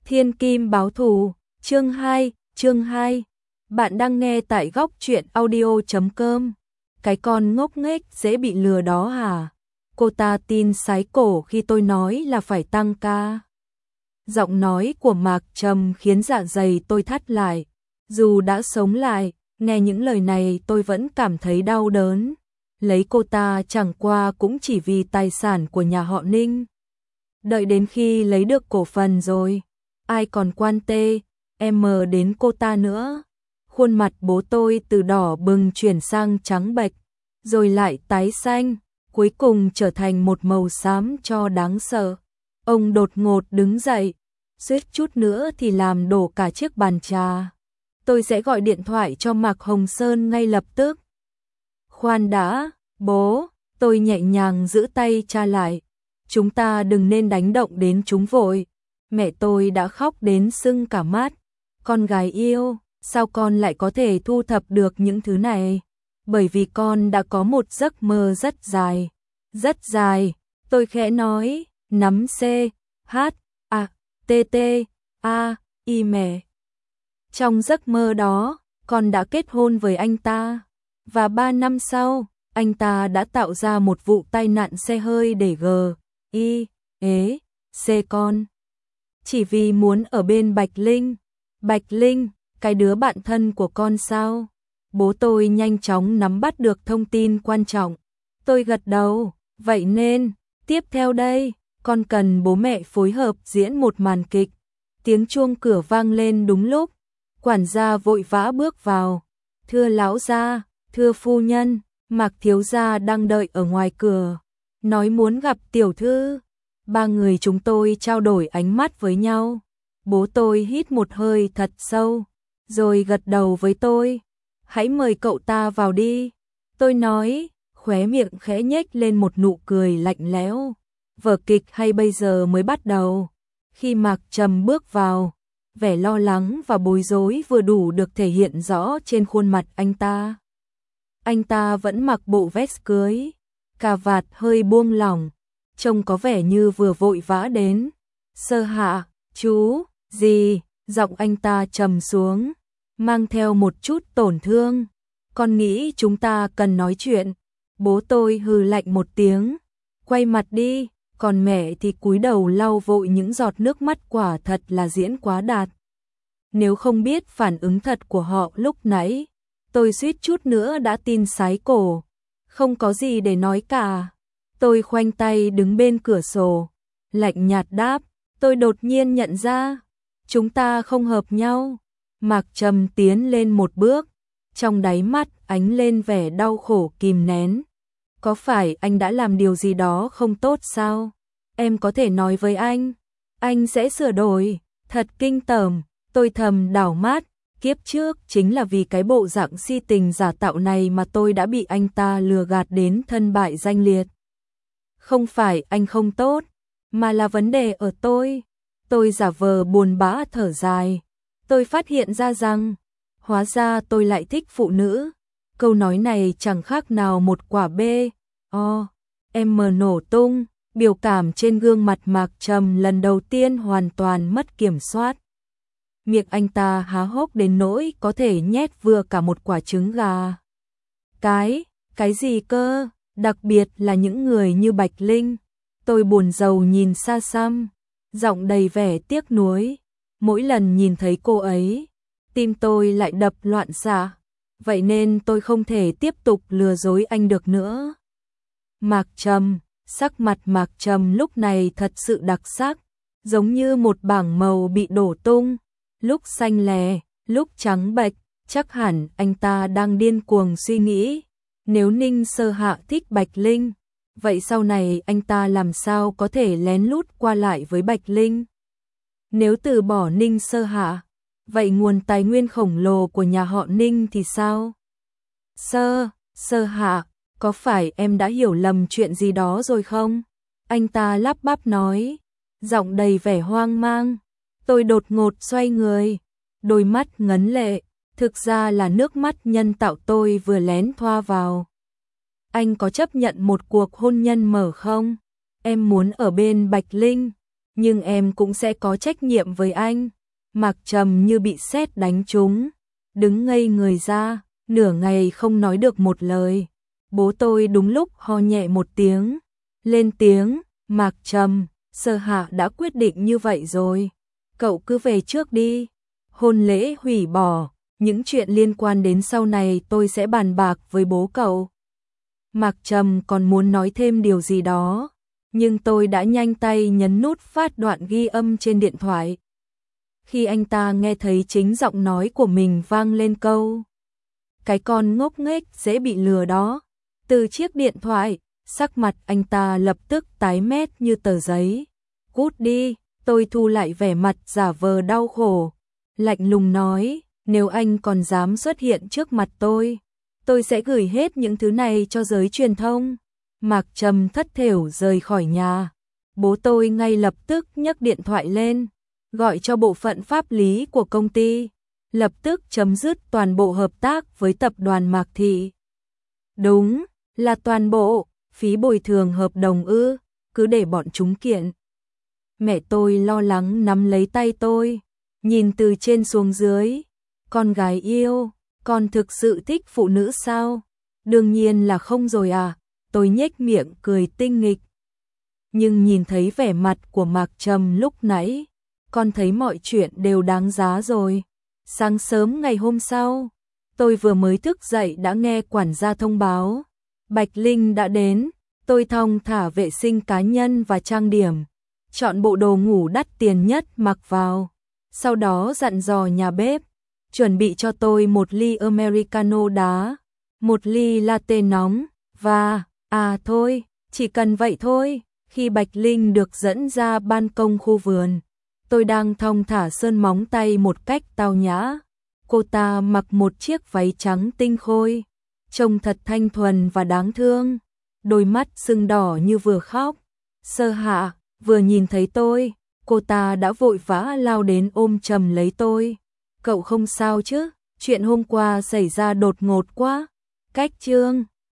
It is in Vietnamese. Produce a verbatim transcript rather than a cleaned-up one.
Thiên Kim báo thù, chương hai, chương hai. Bạn đang nghe tại góc truyện audio chấm com. Cái con ngốc nghếch dễ bị lừa đó hả? Cô ta tin sái cổ khi tôi nói là phải tăng ca. Giọng nói của Mạc Trầm khiến dạ dày tôi thắt lại. Dù đã sống lại, nghe những lời này tôi vẫn cảm thấy đau đớn. Lấy cô ta chẳng qua cũng chỉ vì tài sản của nhà họ Ninh. Đợi đến khi lấy được cổ phần rồi, ai còn quan tê, em đến cô ta nữa. Khuôn mặt bố tôi từ đỏ bừng chuyển sang trắng bệch, rồi lại tái xanh, cuối cùng trở thành một màu xám cho đáng sợ. Ông đột ngột đứng dậy, suýt chút nữa thì làm đổ cả chiếc bàn trà. Tôi sẽ gọi điện thoại cho Mạc Hồng Sơn ngay lập tức. Khoan đã, bố, tôi nhẹ nhàng giữ tay cha lại. Chúng ta đừng nên đánh động đến chúng vội. Mẹ tôi đã khóc đến sưng cả mắt. Con gái yêu, sao con lại có thể thu thập được những thứ này? Bởi vì con đã có một giấc mơ rất dài. Rất dài, tôi khẽ nói, nắm C, H, A, T, T, A, I mẹ. Trong giấc mơ đó, con đã kết hôn với anh ta. Và ba năm sau, anh ta đã tạo ra một vụ tai nạn xe hơi để G, I, ế, C con. Chỉ vì muốn ở bên Bạch Linh. Bạch Linh, cái đứa bạn thân của con sao? Bố tôi nhanh chóng nắm bắt được thông tin quan trọng. Tôi gật đầu, vậy nên, tiếp theo đây, con cần bố mẹ phối hợp diễn một màn kịch. Tiếng chuông cửa vang lên đúng lúc. Quản gia vội vã bước vào. Thưa lão gia, thưa phu nhân, Mạc thiếu gia đang đợi ở ngoài cửa, nói muốn gặp tiểu thư. Ba người chúng tôi trao đổi ánh mắt với nhau. Bố tôi hít một hơi thật sâu, rồi gật đầu với tôi. Hãy mời cậu ta vào đi. Tôi nói, khóe miệng khẽ nhếch lên một nụ cười lạnh lẽo. Vở kịch hay bây giờ mới bắt đầu. Khi Mạc Trầm bước vào, vẻ lo lắng và bối rối vừa đủ được thể hiện rõ trên khuôn mặt anh ta. Anh ta vẫn mặc bộ vest cưới, cà vạt hơi buông lỏng, trông có vẻ như vừa vội vã đến. Sơ hạ, chú, gì? Giọng anh ta trầm xuống, mang theo một chút tổn thương. Con nghĩ chúng ta cần nói chuyện. Bố tôi hừ lạnh một tiếng, quay mặt đi, còn mẹ thì cúi đầu lau vội những giọt nước mắt, quả thật là diễn quá đạt. Nếu không biết phản ứng thật của họ lúc nãy, tôi suýt chút nữa đã tin sái cổ. Không có gì để nói cả. Tôi khoanh tay đứng bên cửa sổ, lạnh nhạt đáp, tôi đột nhiên nhận ra, chúng ta không hợp nhau. Mạc Trầm tiến lên một bước, trong đáy mắt ánh lên vẻ đau khổ kìm nén. Có phải anh đã làm điều gì đó không tốt sao? Em có thể nói với anh, anh sẽ sửa đổi. Thật kinh tởm, tôi thầm đảo mắt. Kiếp trước chính là vì cái bộ dạng si tình giả tạo này mà tôi đã bị anh ta lừa gạt đến thân bại danh liệt. Không phải anh không tốt, mà là vấn đề ở tôi. Tôi giả vờ buồn bã thở dài. Tôi phát hiện ra rằng, hóa ra tôi lại thích phụ nữ. Câu nói này chẳng khác nào một quả bê. O, em mờ nổ tung, biểu cảm trên gương mặt Mạc Trầm lần đầu tiên hoàn toàn mất kiểm soát. Miệng anh ta há hốc đến nỗi có thể nhét vừa cả một quả trứng gà. Cái, cái gì cơ, đặc biệt là những người như Bạch Linh. Tôi buồn rầu nhìn xa xăm, giọng đầy vẻ tiếc nuối. Mỗi lần nhìn thấy cô ấy, tim tôi lại đập loạn xạ. Vậy nên tôi không thể tiếp tục lừa dối anh được nữa. Mạc Trầm, sắc mặt Mạc Trầm lúc này thật sự đặc sắc, giống như một bảng màu bị đổ tung. Lúc xanh lè, lúc trắng bệch, chắc hẳn anh ta đang điên cuồng suy nghĩ. Nếu Ninh Sơ Hạ thích Bạch Linh, vậy sau này anh ta làm sao có thể lén lút qua lại với Bạch Linh? Nếu từ bỏ Ninh Sơ Hạ, vậy nguồn tài nguyên khổng lồ của nhà họ Ninh thì sao? Sơ, Sơ Hạ, có phải em đã hiểu lầm chuyện gì đó rồi không? Anh ta lắp bắp nói, giọng đầy vẻ hoang mang. Tôi đột ngột xoay người, đôi mắt ngấn lệ, thực ra là nước mắt nhân tạo tôi vừa lén thoa vào. Anh có chấp nhận một cuộc hôn nhân mở không? Em muốn ở bên Bạch Linh. nhưng em cũng sẽ có trách nhiệm với anh. Mạc Trầm như bị sét đánh trúng, đứng ngây người ra, nửa ngày không nói được một lời. Bố tôi đúng lúc ho nhẹ một tiếng, lên tiếng, Mạc Trầm, Sơ Hạ đã quyết định như vậy rồi, cậu cứ về trước đi. Hôn lễ hủy bỏ, những chuyện liên quan đến sau này tôi sẽ bàn bạc với bố cậu. Mạc Trầm còn muốn nói thêm điều gì đó, nhưng tôi đã nhanh tay nhấn nút phát đoạn ghi âm trên điện thoại. Khi anh ta nghe thấy chính giọng nói của mình vang lên câu cái con ngốc nghếch dễ bị lừa đó, từ chiếc điện thoại, sắc mặt anh ta lập tức tái mét như tờ giấy. Cút đi, tôi thu lại vẻ mặt giả vờ đau khổ, lạnh lùng nói, nếu anh còn dám xuất hiện trước mặt tôi, tôi sẽ gửi hết những thứ này cho giới truyền thông. Mạc Trầm thất thểu rời khỏi nhà. Bố tôi ngay lập tức nhấc điện thoại lên, gọi cho bộ phận pháp lý của công ty, lập tức chấm dứt toàn bộ hợp tác với tập đoàn Mạc Thị. Đúng, là toàn bộ, phí bồi thường hợp đồng ư, cứ để bọn chúng kiện. Mẹ tôi lo lắng nắm lấy tay tôi, nhìn từ trên xuống dưới. Con gái yêu, con thực sự thích phụ nữ sao? Đương nhiên là không rồi à, tôi nhếch miệng cười tinh nghịch. Nhưng nhìn thấy vẻ mặt của Mạc Trầm lúc nãy, con thấy mọi chuyện đều đáng giá rồi. Sáng sớm ngày hôm sau, tôi vừa mới thức dậy đã nghe quản gia thông báo Bạch Linh đã đến. Tôi thong thả vệ sinh cá nhân và trang điểm, chọn bộ đồ ngủ đắt tiền nhất mặc vào, sau đó dặn dò nhà bếp chuẩn bị cho tôi một ly Americano đá, một ly latte nóng, và, à thôi, chỉ cần vậy thôi. Khi Bạch Linh được dẫn ra ban công khu vườn, tôi đang thong thả sơn móng tay một cách tao nhã. Cô ta mặc một chiếc váy trắng tinh khôi, trông thật thanh thuần và đáng thương, đôi mắt sưng đỏ như vừa khóc. Sơ Hạ, vừa nhìn thấy tôi, cô ta đã vội vã lao đến ôm chầm lấy tôi. Cậu không sao chứ? Chuyện hôm qua xảy ra đột ngột quá. Cách chương